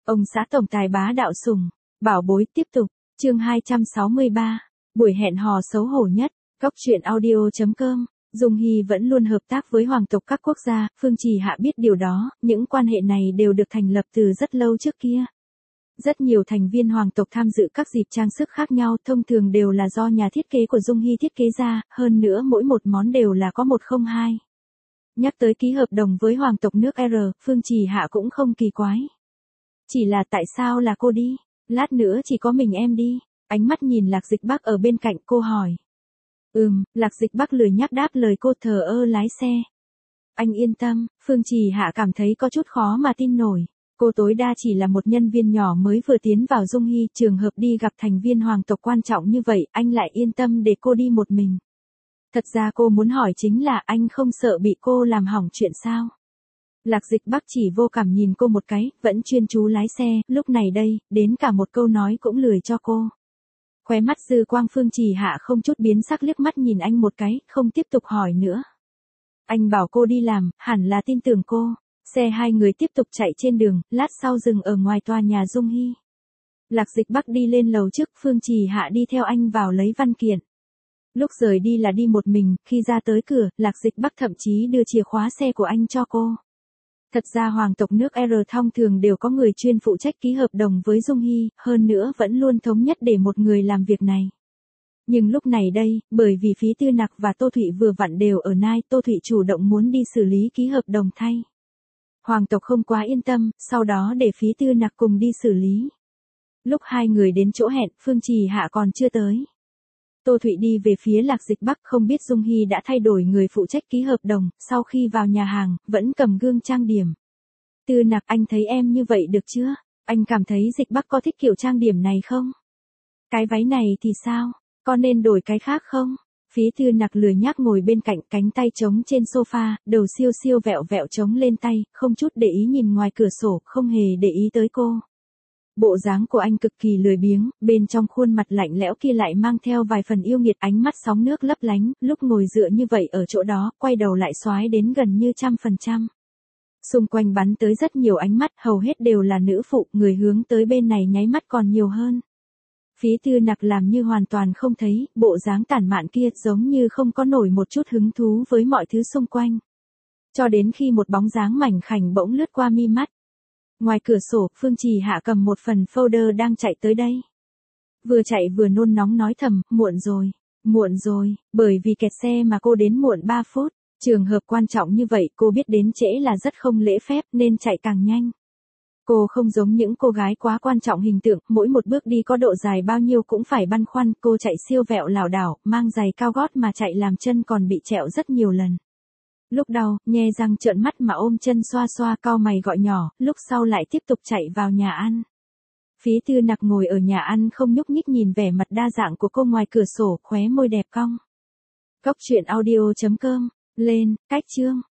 Ông xã tổng tài bá đạo sủng, bảo bối tiếp tục, chương 263, buổi hẹn hò xấu hổ nhất, góc truyện audio.com. Dung Hy vẫn luôn hợp tác với hoàng tộc các quốc gia, Phương Trì Hạ biết điều đó, những quan hệ này đều được thành lập từ rất lâu trước kia. Rất nhiều thành viên hoàng tộc tham dự các dịp trang sức khác nhau, thông thường đều là do nhà thiết kế của Dung Hy thiết kế ra, hơn nữa mỗi một món đều là có 102. Nhắc tới ký hợp đồng với hoàng tộc nước R, Phương Trì Hạ cũng không kỳ quái. Chỉ là tại sao là cô đi, lát nữa chỉ có mình em đi, ánh mắt nhìn Lạc Dịch Bắc ở bên cạnh cô hỏi. Lạc Dịch Bắc lười nhắc đáp lời cô, thờ ơ lái xe. Anh yên tâm, Phương Trì Hạ cảm thấy có chút khó mà tin nổi. Cô tối đa chỉ là một nhân viên nhỏ mới vừa tiến vào Dung Hy, trường hợp đi gặp thành viên hoàng tộc quan trọng như vậy, anh lại yên tâm để cô đi một mình. Thật ra cô muốn hỏi chính là anh không sợ bị cô làm hỏng chuyện sao? Lạc Dịch Bắc chỉ vô cảm nhìn cô một cái, vẫn chuyên chú lái xe, lúc này đây, đến cả một câu nói cũng lười cho cô. Khóe mắt dư quang Phương Trì Hạ không chút biến sắc liếc mắt nhìn anh một cái, không tiếp tục hỏi nữa. Anh bảo cô đi làm, hẳn là tin tưởng cô. Xe hai người tiếp tục chạy trên đường, lát sau dừng ở ngoài tòa nhà Dung Hy. Lạc Dịch Bắc đi lên lầu trước, Phương Trì Hạ đi theo anh vào lấy văn kiện. Lúc rời đi là đi một mình, khi ra tới cửa, Lạc Dịch Bắc thậm chí đưa chìa khóa xe của anh cho cô. Thật ra hoàng tộc nước R thông thường đều có người chuyên phụ trách ký hợp đồng với Dung Hy, hơn nữa vẫn luôn thống nhất để một người làm việc này. Nhưng lúc này đây, bởi vì Phí Tư Nặc và Tô Thụy vừa vặn đều ở Nai, Tô Thụy chủ động muốn đi xử lý ký hợp đồng thay. Hoàng tộc không quá yên tâm, sau đó để Phí Tư Nặc cùng đi xử lý. Lúc hai người đến chỗ hẹn, Phương Trì Hạ còn chưa tới. Tô Thụy đi về phía Lạc Dịch Bắc, không biết Dung Hy đã thay đổi người phụ trách ký hợp đồng, sau khi vào nhà hàng, vẫn cầm gương trang điểm. Tư Nặc, anh thấy em như vậy được chưa? Anh cảm thấy Dịch Bắc có thích kiểu trang điểm này không? Cái váy này thì sao? Có nên đổi cái khác không? Phí Tư Nặc lười nhác ngồi bên cạnh, cánh tay trống trên sofa, đầu siêu siêu vẹo vẹo trống lên tay, không chút để ý nhìn ngoài cửa sổ, không hề để ý tới cô. Bộ dáng của anh cực kỳ lười biếng, bên trong khuôn mặt lạnh lẽo kia lại mang theo vài phần yêu nghiệt, ánh mắt sóng nước lấp lánh, lúc ngồi dựa như vậy ở chỗ đó, quay đầu lại xoái đến gần như 100%. Xung quanh bắn tới rất nhiều ánh mắt, hầu hết đều là nữ phụ, người hướng tới bên này nháy mắt còn nhiều hơn. Phí Tư Nặc làm như hoàn toàn không thấy, bộ dáng tản mạn kia giống như không có nổi một chút hứng thú với mọi thứ xung quanh. Cho đến khi một bóng dáng mảnh khảnh bỗng lướt qua mi mắt. Ngoài cửa sổ, Phương Trì Hạ cầm một phần folder đang chạy tới đây. Vừa chạy vừa nôn nóng nói thầm, muộn rồi, bởi vì kẹt xe mà cô đến muộn 3 phút. Trường hợp quan trọng như vậy cô biết đến trễ là rất không lễ phép nên chạy càng nhanh. Cô không giống những cô gái quá quan trọng hình tượng, mỗi một bước đi có độ dài bao nhiêu cũng phải băn khoăn, cô chạy siêu vẹo lảo đảo, mang giày cao gót mà chạy làm chân còn bị trẹo rất nhiều lần. Lúc đầu, nhe răng trợn mắt mà ôm chân xoa xoa, cau mày gọi nhỏ, lúc sau lại tiếp tục chạy vào nhà ăn. Phí Tư Nặc ngồi ở nhà ăn không nhúc nhích nhìn vẻ mặt đa dạng của cô ngoài cửa sổ, khóe môi đẹp cong. Góc truyện audio.com, lên, cách chương.